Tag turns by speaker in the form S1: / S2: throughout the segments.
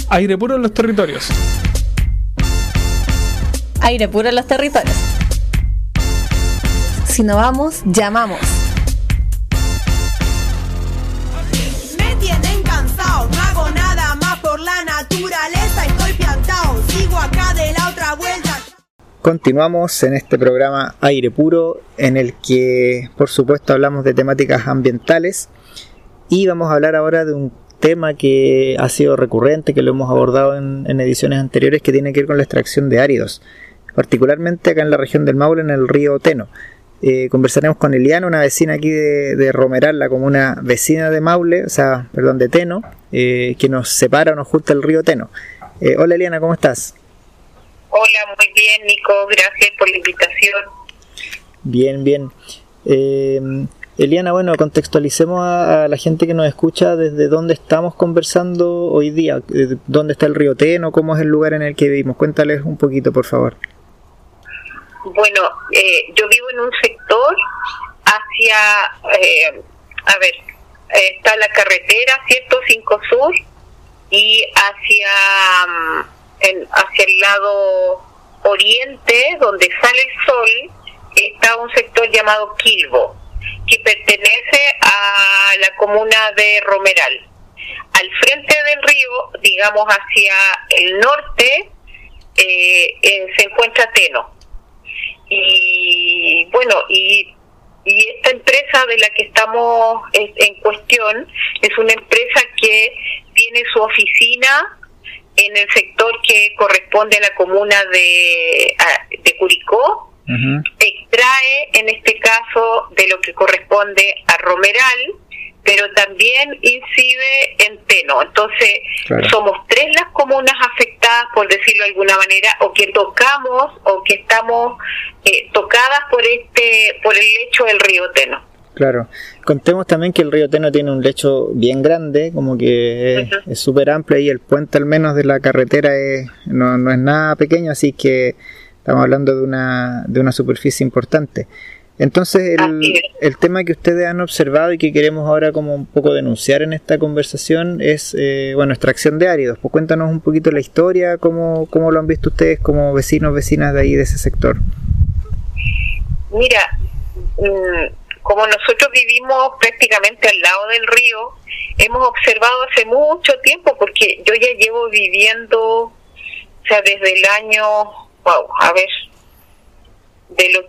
S1: Aire puro en los territorios.
S2: Aire puro en los territorios. Si no vamos, llamamos.
S3: Me tienen cansado, no hago nada más por la naturaleza, estoy piantao, sigo acá de la otra vuelta.
S4: Continuamos en este programa Aire Puro, en el que por supuesto hablamos de temáticas ambientales y vamos a hablar ahora de un tema que ha sido recurrente, que lo hemos abordado en ediciones anteriores, que tiene que ver con la extracción de áridos, particularmente acá en la región del Maule, en el río Teno. Conversaremos con Eliana, una vecina aquí de Romeral, la comuna vecina de Maule, de Teno, que nos separa o nos junta el río Teno. Hola Eliana, ¿cómo estás?
S5: Hola, muy bien Nico, gracias por la invitación.
S4: Bien. Eliana, bueno, contextualicemos a la gente que nos escucha desde dónde estamos conversando hoy día, dónde está el río Teno, cómo es el lugar en el que vivimos. Cuéntales un poquito, por favor.
S5: Bueno, yo vivo en un sector hacia, está la carretera, ¿cierto? 5 Sur, y hacia el lado oriente, donde sale el sol, está un sector llamado Quilbo, que pertenece a la comuna de Romeral. Al frente del río, digamos hacia el norte, se encuentra Teno. Y bueno, y esta empresa de la que estamos en cuestión es una empresa que tiene su oficina en el sector que corresponde a la comuna de Curicó. Uh-huh. Extrae en este caso de lo que corresponde a Romeral, pero también incide en Teno. Entonces, claro, somos 3 las comunas afectadas, por decirlo de alguna manera, o que tocamos o que estamos tocadas por el lecho del río Teno.
S4: Claro. Contemos también que el río Teno tiene un lecho bien grande, como que uh-huh, es súper amplio, y el puente al menos de la carretera no es nada pequeño, así que estamos hablando de una superficie importante. Entonces el tema que ustedes han observado y que queremos ahora como un poco denunciar en esta conversación es extracción de áridos. Pues cuéntanos un poquito la historia, cómo lo han visto ustedes como vecinas de ahí, de ese sector.
S5: Mira, como nosotros vivimos prácticamente al lado del río, hemos observado hace mucho tiempo, porque yo ya llevo viviendo, desde el año, del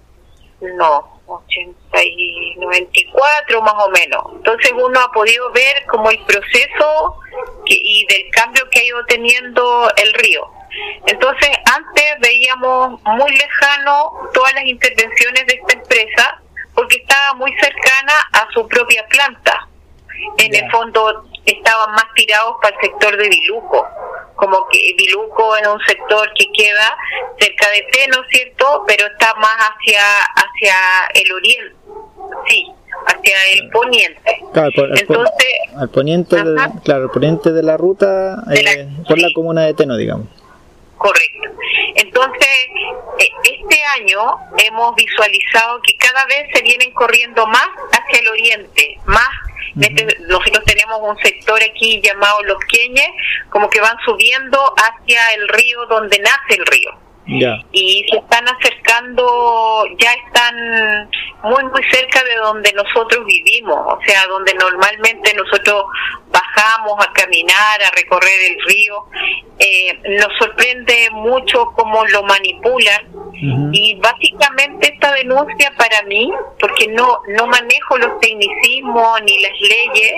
S5: 94 más o menos. Entonces uno ha podido ver como el proceso y del cambio que ha ido teniendo el río. Entonces antes veíamos muy lejano todas las intervenciones de esta empresa, porque estaba muy cercana a su propia planta. En el fondo estaban más tirados para el sector de Viluco, como que Viluco es un sector que queda cerca de Teno, ¿cierto? Pero está más hacia el oriente, hacia el poniente.
S4: Claro, al poniente, el poniente de la ruta, por la comuna de Teno, digamos. Correcto.
S5: Entonces, este año hemos visualizado que cada vez se vienen corriendo más hacia el oriente, más. Nosotros tenemos un sector aquí llamado Los Queñes, como que van subiendo hacia el río donde nace el río. Yeah. Y se están acercando, ya están muy cerca de donde nosotros vivimos, donde normalmente nosotros bajamos a caminar, a recorrer el río. Nos sorprende mucho cómo lo manipulan. Uh-huh. Y básicamente esta denuncia para mí, porque no manejo los tecnicismos ni las leyes,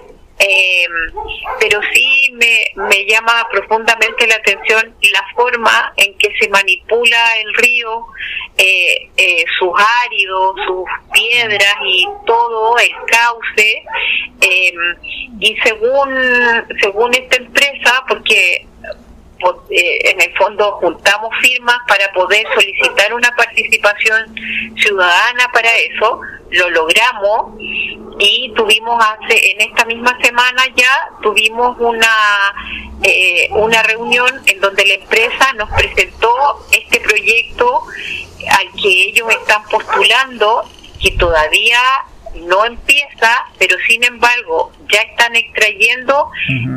S5: pero sí me llama profundamente la atención la forma en que se manipula el río, sus áridos, sus piedras y todo el cauce, y según esta empresa, porque en el fondo juntamos firmas para poder solicitar una participación ciudadana para eso, lo logramos, y tuvimos en esta misma semana ya tuvimos una reunión en donde la empresa nos presentó este proyecto al que ellos están postulando, que todavía no empieza, pero sin embargo ya están extrayendo, uh-huh, según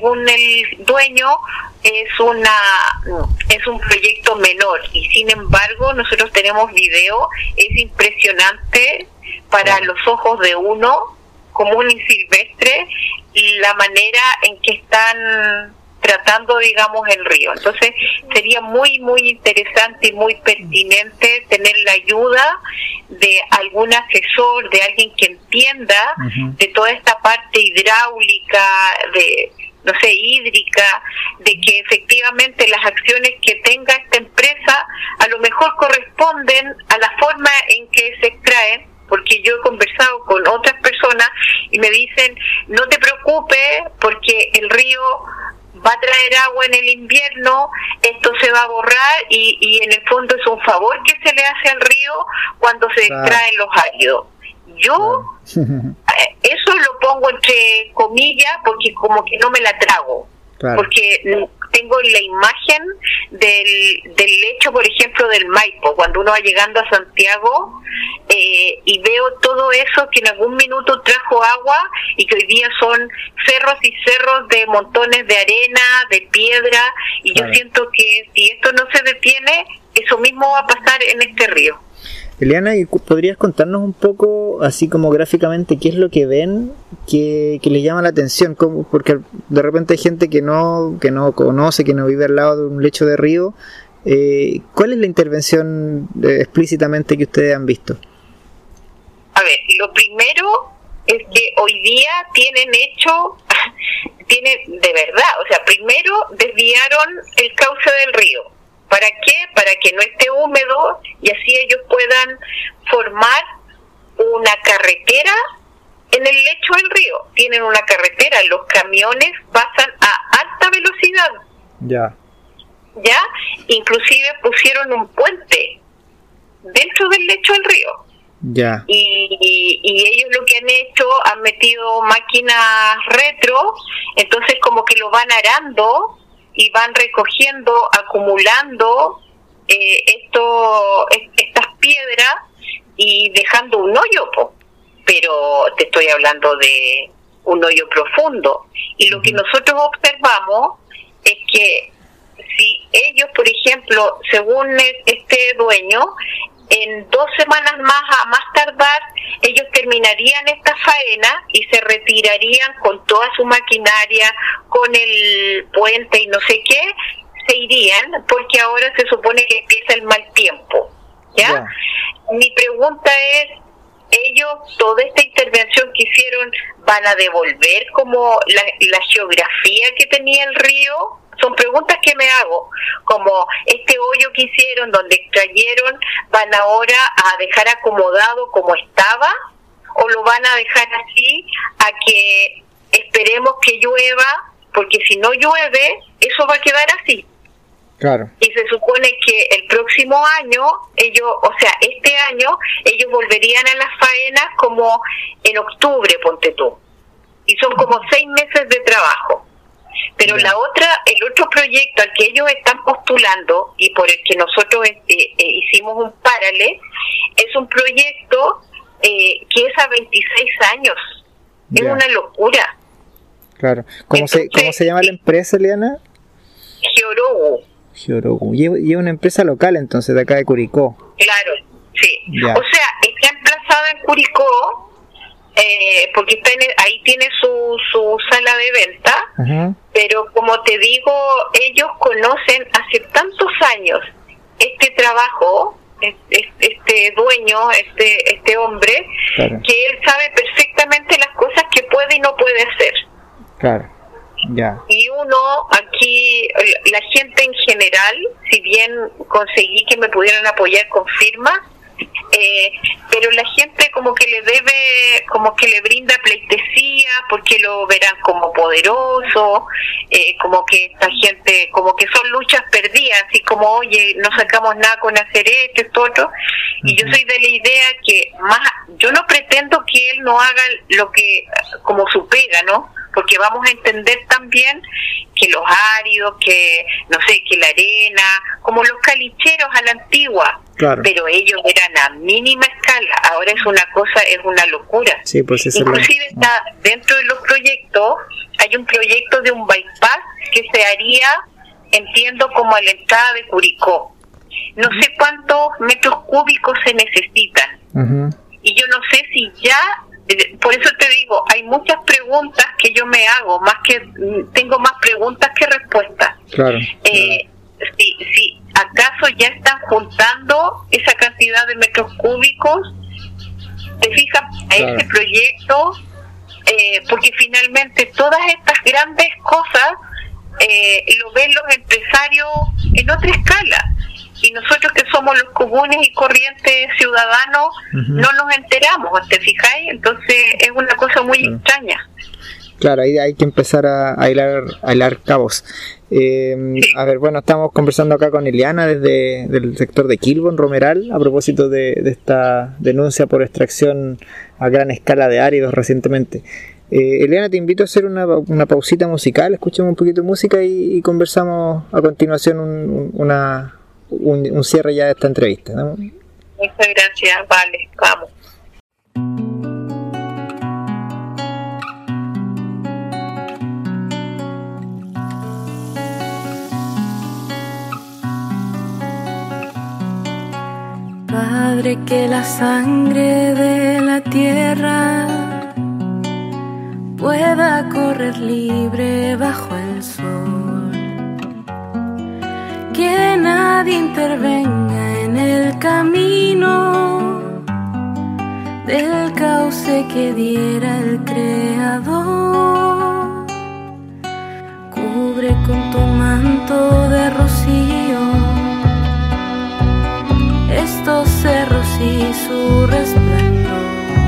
S5: según el dueño es un proyecto menor, y sin embargo nosotros tenemos video. Es impresionante para los ojos de uno, común y silvestre, la manera en que están tratando, digamos, el río. Entonces sería muy muy interesante y muy pertinente tener la ayuda de algún asesor, de alguien que entienda de toda esta parte hidráulica, de, no sé, hídrica, de que efectivamente las acciones que tenga esta empresa a lo mejor corresponden a la forma en que se extraen, porque yo he conversado con otras personas y me dicen, no te preocupes porque el río va a traer agua en el invierno, esto se va a borrar, y en el fondo es un favor que se le hace al río cuando se extraen los áridos. Yo eso lo pongo entre comillas porque como que no me la trago, porque tengo la imagen del lecho, por ejemplo, del Maipo, cuando uno va llegando a Santiago, y veo todo eso que en algún minuto trajo agua y que hoy día son cerros y cerros de montones de arena, de piedra, y yo siento que si esto no se detiene, eso mismo va a pasar en este río.
S4: Eliana, ¿podrías contarnos un poco, así como gráficamente, qué es lo que ven que les llama la atención? Porque de repente hay gente que no conoce, que no vive al lado de un lecho de río. ¿Cuál es la intervención explícitamente que ustedes han visto?
S5: A ver, lo primero es que hoy día tienen de verdad, o sea, primero desviaron el cauce del río. ¿Para qué? Para que no esté húmedo y así ellos puedan formar una carretera en el lecho del río. Tienen una carretera, los camiones pasan a alta velocidad. ¿Ya? Inclusive pusieron un puente dentro del lecho del río. Y ellos lo que han hecho, han metido máquinas retro, entonces como que lo van arando y van recogiendo, acumulando estas piedras y dejando un hoyo, pero te estoy hablando de un hoyo profundo. Y lo que nosotros observamos es que si ellos, por ejemplo, según este dueño, en 2 semanas más a más tardar, ellos terminarían esta faena y se retirarían con toda su maquinaria, con el puente y no sé qué, se irían, porque ahora se supone que empieza el mal tiempo. ¿Ya? Mi pregunta es, ellos, toda esta intervención que hicieron, ¿van a devolver como la geografía que tenía el río? Son preguntas que me hago, como este hoyo que hicieron donde extrayeron, ¿van ahora a dejar acomodado como estaba? ¿O lo van a dejar así a que esperemos que llueva? Porque si no llueve, eso va a quedar así. Y se supone que el próximo año, este año, ellos volverían a las faenas como en octubre, ponte tú. Y son como 6 meses de trabajo. Pero el otro proyecto al que ellos están postulando y por el que nosotros hicimos un paralelo, es un proyecto que es a 26 años. Es una locura.
S4: ¿Cómo se llama la empresa, Eliana? Georogu. Y es una empresa local, entonces, de acá de Curicó.
S5: Claro, sí. O sea, está emplazada en Curicó, porque ahí tiene su sala de venta, pero como te digo, ellos conocen hace tantos años este trabajo, este dueño, este hombre, que él sabe perfectamente las cosas que puede y no puede hacer. Y uno aquí, la gente en general, si bien conseguí que me pudieran apoyar con firmas, pero la gente como que le brinda pleitesía porque lo verán como poderoso, como que esta gente, como que son luchas perdidas, así como, oye, no sacamos nada con hacer esto, otro. Y yo soy de la idea que yo no pretendo que él no haga lo que, como su pega, ¿no? Porque vamos a entender también que los áridos, que no sé, que la arena, como los calicheros a la antigua, pero ellos eran a mínima escala. Ahora es una locura.
S4: Pues
S5: inclusive está dentro de los proyectos, hay hay un proyecto de un bypass que se haría, entiendo, como a la entrada de Curicó. No sé cuántos metros cúbicos se necesitan. Y yo no sé si ya, por eso te digo, hay muchas preguntas que yo me hago, tengo más preguntas que respuestas.
S4: Claro.
S5: Si acaso ya están juntando esa cantidad de metros cúbicos, te fijas a ese proyecto, porque finalmente todas estas grandes cosas lo ven los empresarios en otra escala, y nosotros que somos los comunes y corrientes ciudadanos no nos enteramos, ¿te fijáis? Entonces es una cosa muy extraña.
S4: Claro, ahí hay que empezar a hilar cabos. A ver, bueno, estamos conversando acá con Eliana desde el sector de Quilbo, en Romeral, a propósito de esta denuncia por extracción a gran escala de áridos recientemente. Eliana, te invito a hacer una pausita musical, escuchemos un poquito de música y conversamos a continuación un cierre ya de esta entrevista, ¿no?
S5: Muchas gracias, vale, vamos.
S1: Padre, que la sangre de la tierra pueda correr libre bajo el sol, que nadie intervenga en el camino del cauce que diera el Creador. Cubre con tu manto de rocío estos cerros y su resplandor,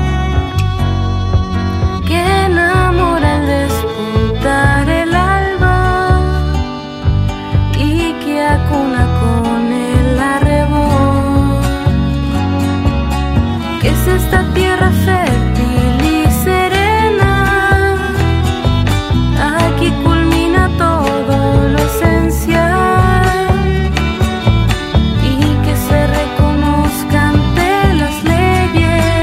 S1: que enamora al despuntar el alba y que acuna con el arrebol, que es esta tierra fértil y serena, aquí culmina todo lo esencial. Ante las leyes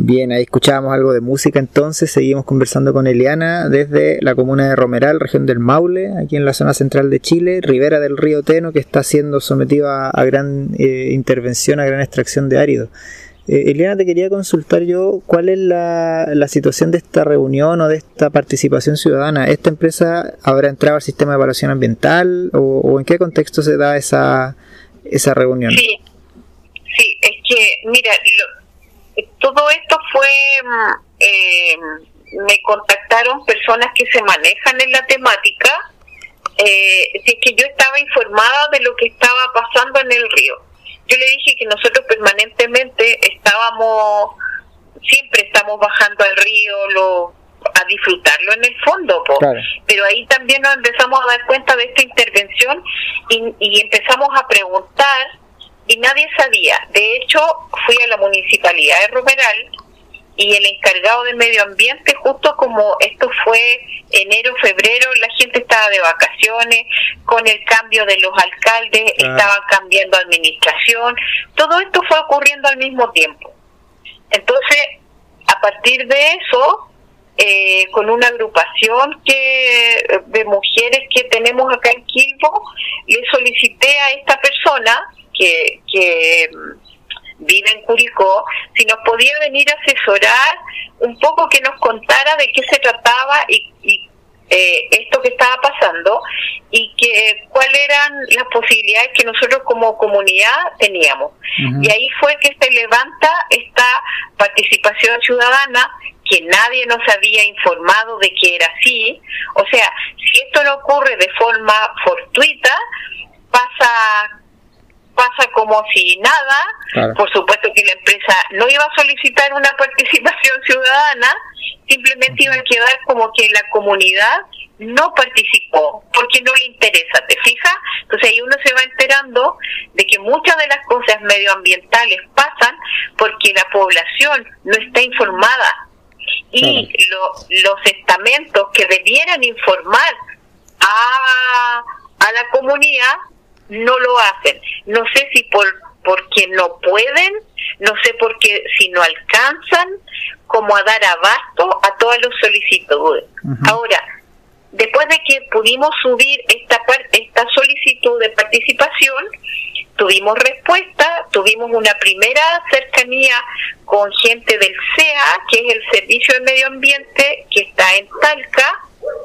S4: Bien, ahí escuchábamos algo de música, entonces seguimos conversando con Eliana desde la comuna de Romeral, región del Maule, aquí en la zona central de Chile, ribera del río Teno, que está siendo sometido a gran intervención, a gran extracción de árido. Eliana, te quería consultar yo, ¿cuál es la situación de esta reunión o de esta participación ciudadana? ¿Esta empresa habrá entrado al sistema de evaluación ambiental o en qué contexto se da esa reunión?
S5: Sí, es que, mira, todo esto fue, me contactaron personas que se manejan en la temática, si es que yo estaba informada de lo que estaba pasando en el río. Yo le dije que nosotros permanentemente siempre estamos bajando al río a disfrutarlo en el fondo, claro. Pero ahí también nos empezamos a dar cuenta de esta intervención y empezamos a preguntar y nadie sabía. De hecho, fui a la municipalidad de Romeral y el encargado de medio ambiente, justo como esto fue enero, febrero, la gente estaba de vacaciones, con el cambio de los alcaldes, estaban cambiando administración, todo esto fue ocurriendo al mismo tiempo. Entonces, a partir de eso, con una agrupación de mujeres que tenemos acá en Quilbo, le solicité a esta persona que vive en Curicó, si nos podía venir a asesorar un poco, que nos contara de qué se trataba y esto que estaba pasando y cuáles eran las posibilidades que nosotros como comunidad teníamos. Uh-huh. Y ahí fue que se levanta esta participación ciudadana, que nadie nos había informado de que era así. O sea, si esto no ocurre de forma fortuita, pasa como si nada. Claro. Por supuesto que la empresa no iba a solicitar una participación ciudadana, simplemente iba a quedar como que la comunidad no participó porque no le interesa, ¿te fijas? Entonces ahí uno se va enterando de que muchas de las cosas medioambientales pasan porque la población no está informada y los estamentos que debieran informar a la comunidad no lo hacen. No sé si porque no pueden, no sé porque si no alcanzan como a dar abasto a todas las solicitudes. Uh-huh. Ahora, después de que pudimos subir esta solicitud de participación, tuvimos respuesta, tuvimos una primera cercanía con gente del CEA, que es el Servicio de Medio Ambiente, que está en Talca.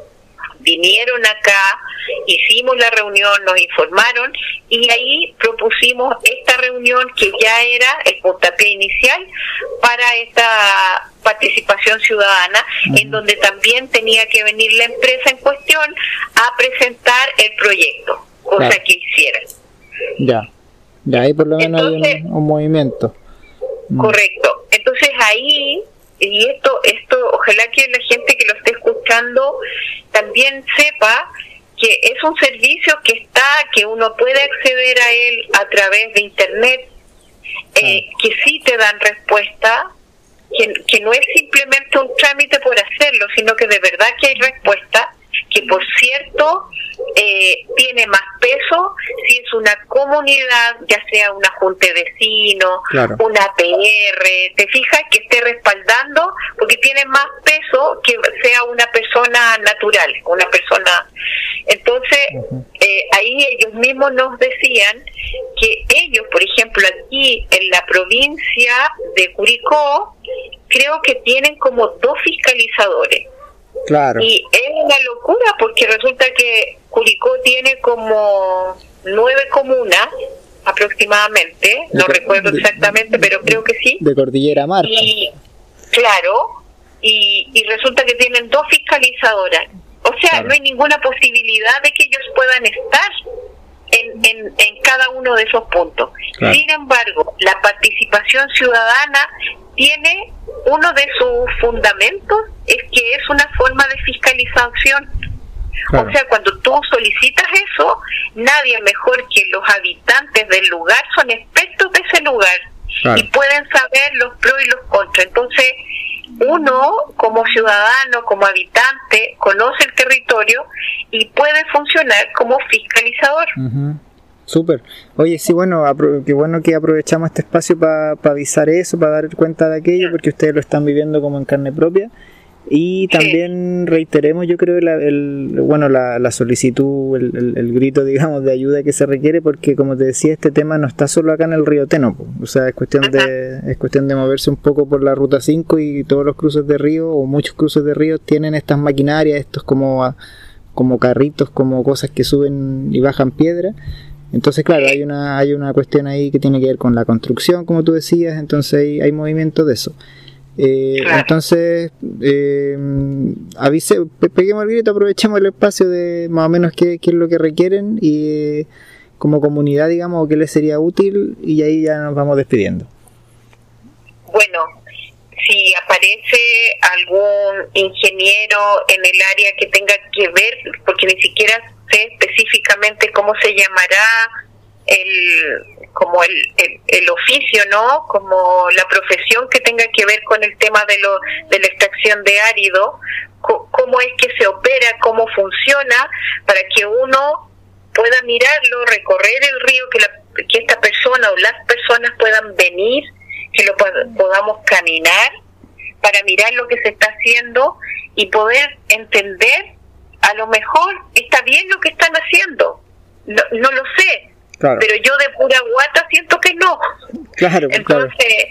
S5: Vinieron acá, hicimos la reunión, nos informaron y ahí propusimos esta reunión que ya era el puntapié inicial para esta participación ciudadana, uh-huh, en donde también tenía que venir la empresa en cuestión a presentar el proyecto, cosa que hicieran.
S4: Ya ahí por lo menos entonces, hay un movimiento.
S5: Correcto. Entonces ahí, y esto ojalá que la gente que lo esté escuchando también sepa que es un servicio que uno puede acceder a él a través de internet, que sí te dan respuesta, que no es simplemente un trámite por hacerlo, sino que de verdad que hay respuesta, que por cierto tiene más peso si es una comunidad, ya sea una junta de vecinos, claro, una PR, te fijas, que esté respaldando, porque tiene más peso que sea una persona natural, una persona. Entonces, uh-huh, ahí ellos mismos nos decían que ellos, por ejemplo, aquí en la provincia de Curicó, creo que tienen como 2 fiscalizadores.
S4: Claro.
S5: Y es una locura porque resulta que Curicó tiene como 9 comunas aproximadamente, no recuerdo exactamente, pero creo que sí.
S4: De Cordillera Marca.
S5: Y claro, y resulta que tienen 2 fiscalizadoras. O sea, claro, no hay ninguna posibilidad de que ellos puedan estar en cada uno de esos puntos. Claro. Sin embargo, la participación ciudadana tiene uno de sus fundamentos, es que es una forma de fiscalización. Claro. O sea, cuando tú solicitas eso, nadie mejor que los habitantes del lugar son expertos de ese lugar. Claro. Y pueden saber los pros y los contras. Entonces, uno como ciudadano, como habitante, conoce el territorio y puede funcionar como fiscalizador.
S4: Uh-huh. Súper. Oye, sí, bueno, qué bueno que aprovechamos este espacio para avisar eso, para dar cuenta de aquello, porque ustedes lo están viviendo como en carne propia. Y también reiteremos, yo creo, la solicitud, el grito, digamos, de ayuda que se requiere, porque como te decía, este tema no está solo acá en el río Teno, o sea, es cuestión de moverse un poco por la ruta 5, y todos los cruces de río, o muchos cruces de río, tienen estas maquinarias, estos como carritos, como cosas que suben y bajan piedra. Entonces, claro, hay una cuestión ahí que tiene que ver con la construcción, como tú decías, entonces hay movimiento de eso. Claro. Entonces, peguemos el grito, aprovechemos el espacio de más o menos qué es lo que requieren, y como comunidad, digamos, qué les sería útil, y ahí ya nos vamos despidiendo.
S5: Bueno, si aparece algún ingeniero en el área que tenga que ver, porque ni siquiera sé específicamente cómo se llamará el oficio, ¿no? Como la profesión que tenga que ver con el tema de la extracción de árido, cómo es que se opera, cómo funciona, para que uno pueda mirarlo, recorrer el río, que esta persona o las personas puedan venir, que lo podamos caminar para mirar lo que se está haciendo y poder entender, a lo mejor está bien lo que están haciendo, no lo sé. Claro. Pero yo de pura guata siento que no. Claro. Entonces,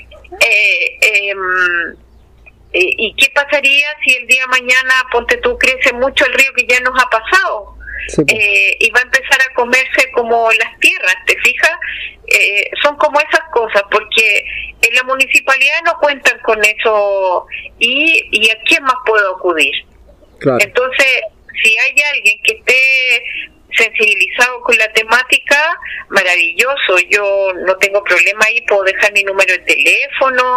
S5: ¿y qué pasaría si el día de mañana, ponte tú, crece mucho el río, que ya nos ha pasado? Sí. Y va a empezar a comerse como las tierras, ¿te fijas? Son como esas cosas, porque en la municipalidad no cuentan con eso, y ¿a quién más puedo acudir? Claro. Entonces, si hay alguien que esté sensibilizado con la temática, maravilloso, yo no tengo problema ahí, puedo dejar mi número de teléfono,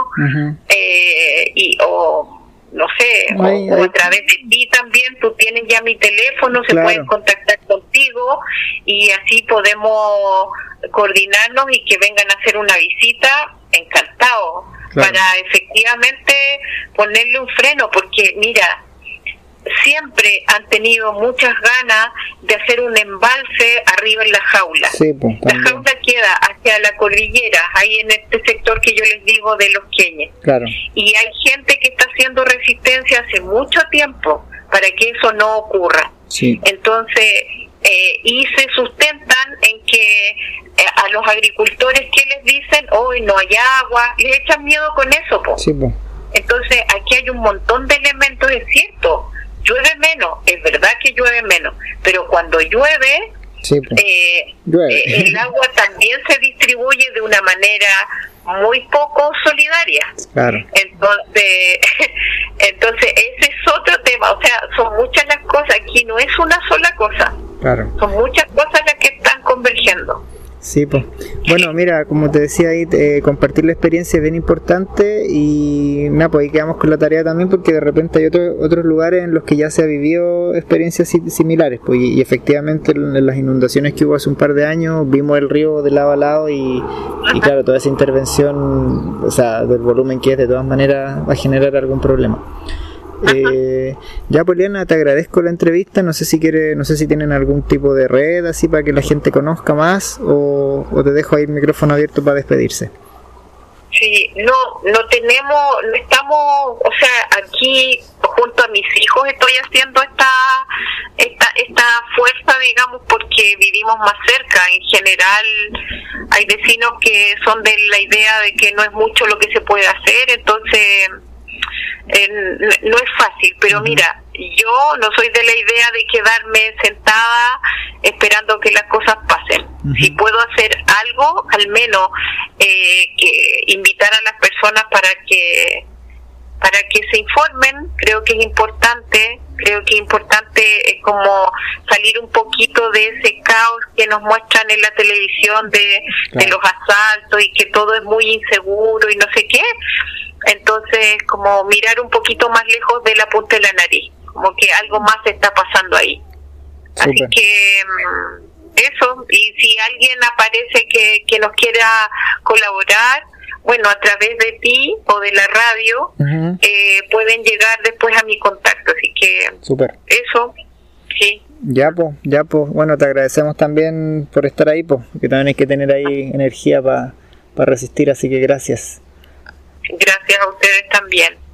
S5: o no sé, o a través de ti también, tú tienes ya mi teléfono, se pueden contactar contigo, y así podemos coordinarnos y que vengan a hacer una visita, encantado, para efectivamente ponerle un freno, porque mira, siempre han tenido muchas ganas de hacer un embalse arriba en la jaula. Sí, pues, la jaula queda hacia la cordillera, ahí en este sector que yo les digo de Los Queñes. Claro. Y hay gente que está haciendo resistencia hace mucho tiempo para que eso no ocurra. Sí. Entonces, y se sustentan en que a los agricultores, ¿qué les dicen? Hoy no hay agua, les echan miedo con eso, po. Sí, pues. Entonces, aquí hay un montón de elementos, es cierto. Llueve menos, es verdad que llueve menos, pero cuando llueve, el agua también se distribuye de una manera muy poco solidaria. Claro. Entonces ese es otro tema, o sea, son muchas las cosas, aquí no es una sola cosa, claro, son muchas cosas las que están convergiendo.
S4: Sí, pues. Bueno, mira, como te decía ahí, compartir la experiencia es bien importante, y nada, pues ahí quedamos con la tarea también, porque de repente hay otros lugares en los que ya se ha vivido experiencias similares, pues, y efectivamente en las inundaciones que hubo hace un par de años vimos el río de lado a lado, y claro, toda esa intervención, o sea, del volumen que es, de todas maneras va a generar algún problema. Ya, Poliana, te agradezco la entrevista. No sé si tienen algún tipo de red así para que la gente conozca más, o te dejo ahí el micrófono abierto para despedirse.
S5: Sí, no estamos, o sea, aquí junto a mis hijos estoy haciendo esta fuerza, digamos, porque vivimos más cerca. En general hay vecinos que son de la idea de que no es mucho lo que se puede hacer, entonces no es fácil, pero mira, yo no soy de la idea de quedarme sentada esperando que las cosas pasen. Si puedo hacer algo, al menos que invitar a las personas para que se informen, creo que es importante es como salir un poquito de ese caos que nos muestran en la televisión de los asaltos, y que todo es muy inseguro y no sé qué. Entonces, como mirar un poquito más lejos de la punta de la nariz, como que algo más está pasando ahí. Super. Así que eso, y si alguien aparece que nos quiera colaborar, bueno, a través de ti o de la radio, pueden llegar después a mi contacto, así que super. Eso. Sí.
S4: Ya pues, bueno, te agradecemos también por estar ahí, pues, que también hay que tener ahí energía para resistir, así que gracias.
S5: Gracias a ustedes también.